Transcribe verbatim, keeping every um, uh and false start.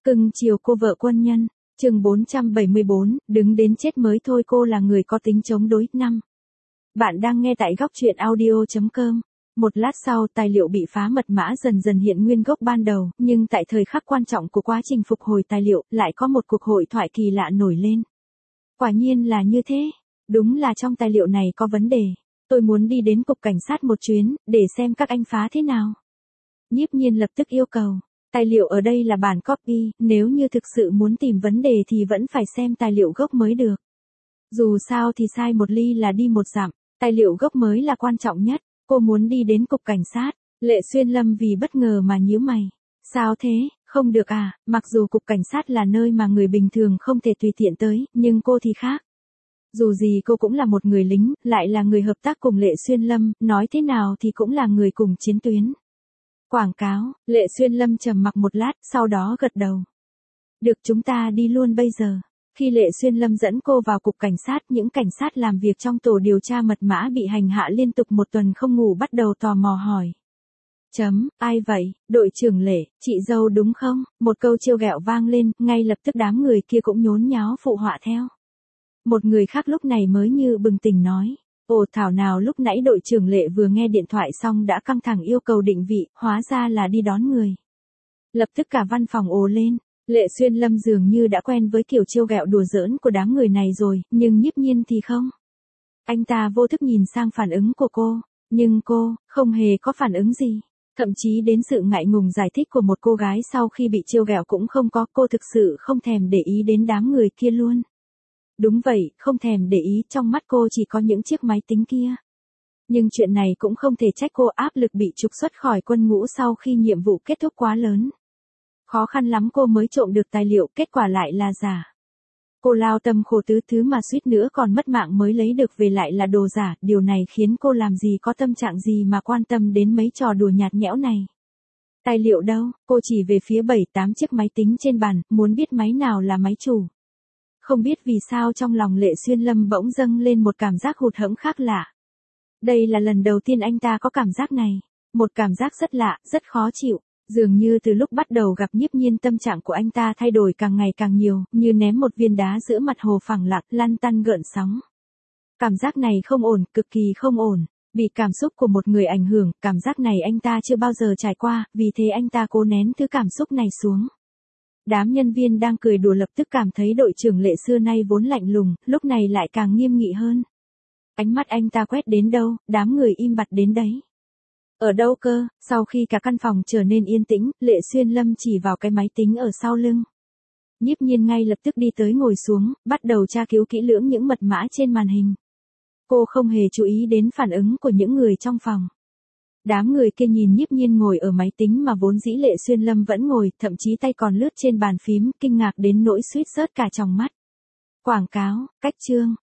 Cưng chiều cô vợ quân nhân. Chương bốn trăm bảy mươi bốn, đứng đến chết mới thôi, cô là người có tính chống đối. Năm. Bạn đang nghe tại góc truyện audio chấm com. Một lát sau, tài liệu bị phá mật mã dần dần hiện nguyên gốc ban đầu, nhưng tại thời khắc quan trọng của quá trình phục hồi tài liệu, lại có một cuộc hội thoại kỳ lạ nổi lên. Quả nhiên là như thế. Đúng là trong tài liệu này có vấn đề. Tôi muốn đi đến cục cảnh sát một chuyến, để xem các anh phá thế nào. Nhiếp Nhiên lập tức yêu cầu. Tài liệu ở đây là bản copy, nếu như thực sự muốn tìm vấn đề thì vẫn phải xem tài liệu gốc mới được. Dù sao thì sai một ly là đi một dặm, tài liệu gốc mới là quan trọng nhất. Cô muốn đi đến cục cảnh sát. Lệ Xuyên Lâm vì bất ngờ mà nhíu mày. Sao thế, không được à, mặc dù cục cảnh sát là nơi mà người bình thường không thể tùy tiện tới, nhưng cô thì khác. Dù gì cô cũng là một người lính, lại là người hợp tác cùng Lệ Xuyên Lâm, nói thế nào thì cũng là người cùng chiến tuyến. Quảng cáo. Lệ Xuyên Lâm trầm mặc một lát, sau đó gật đầu. Được, chúng ta đi luôn bây giờ. Khi Lệ Xuyên Lâm dẫn cô vào cục cảnh sát, những cảnh sát làm việc trong tổ điều tra mật mã bị hành hạ liên tục một tuần không ngủ bắt đầu tò mò hỏi. Chấm, ai vậy, đội trưởng Lệ, chị dâu đúng không? Một câu trêu ghẹo vang lên, ngay lập tức đám người kia cũng nhốn nháo phụ họa theo. Một người khác lúc này mới như bừng tỉnh nói. Ồ, thảo nào lúc nãy đội trưởng Lệ vừa nghe điện thoại xong đã căng thẳng yêu cầu định vị, hóa ra là đi đón người. Lập tức cả văn phòng ồ lên. Lệ Xuyên Lâm dường như đã quen với kiểu trêu ghẹo đùa giỡn của đám người này rồi, nhưng Nhiếp Nhiên thì không. Anh ta vô thức nhìn sang phản ứng của cô, nhưng cô không hề có phản ứng gì. Thậm chí đến sự ngại ngùng giải thích của một cô gái sau khi bị trêu ghẹo cũng không có, cô thực sự không thèm để ý đến đám người kia luôn. Đúng vậy, không thèm để ý, trong mắt cô chỉ có những chiếc máy tính kia. Nhưng chuyện này cũng không thể trách cô, áp lực bị trục xuất khỏi quân ngũ sau khi nhiệm vụ kết thúc quá lớn. Khó khăn lắm cô mới trộm được tài liệu, kết quả lại là giả. Cô lao tâm khổ tứ thứ mà suýt nữa còn mất mạng mới lấy được về lại là đồ giả, điều này khiến cô làm gì có tâm trạng gì mà quan tâm đến mấy trò đùa nhạt nhẽo này. Tài liệu đâu? Cô chỉ về phía bảy tám chiếc máy tính trên bàn, muốn biết máy nào là máy chủ. Không biết vì sao trong lòng Lệ Xuyên Lâm bỗng dâng lên một cảm giác hụt hẫng khác lạ. Đây là lần đầu tiên anh ta có cảm giác này. Một cảm giác rất lạ, rất khó chịu. Dường như từ lúc bắt đầu gặp Nhiếp Nhiên tâm trạng của anh ta thay đổi càng ngày càng nhiều, như ném một viên đá giữa mặt hồ phẳng lặng, lăn tăn gợn sóng. Cảm giác này không ổn, cực kỳ không ổn. Bị cảm xúc của một người ảnh hưởng, cảm giác này anh ta chưa bao giờ trải qua, vì thế anh ta cố nén thứ cảm xúc này xuống. Đám nhân viên đang cười đùa lập tức cảm thấy đội trưởng Lệ xưa nay vốn lạnh lùng, lúc này lại càng nghiêm nghị hơn. Ánh mắt anh ta quét đến đâu, đám người im bặt đến đấy. Ở đâu cơ? Sau khi cả căn phòng trở nên yên tĩnh, Lệ Xuyên Lâm chỉ vào cái máy tính ở sau lưng. Nhiếp Nhiên ngay lập tức đi tới ngồi xuống, bắt đầu tra cứu kỹ lưỡng những mật mã trên màn hình. Cô không hề chú ý đến phản ứng của những người trong phòng. Đám người kia nhìn Nhiếp Nhiên ngồi ở máy tính mà vốn dĩ Lệ Xuyên Lâm vẫn ngồi, thậm chí tay còn lướt trên bàn phím, kinh ngạc đến nỗi suýt rớt cả tròng mắt. Quảng cáo, cách chương,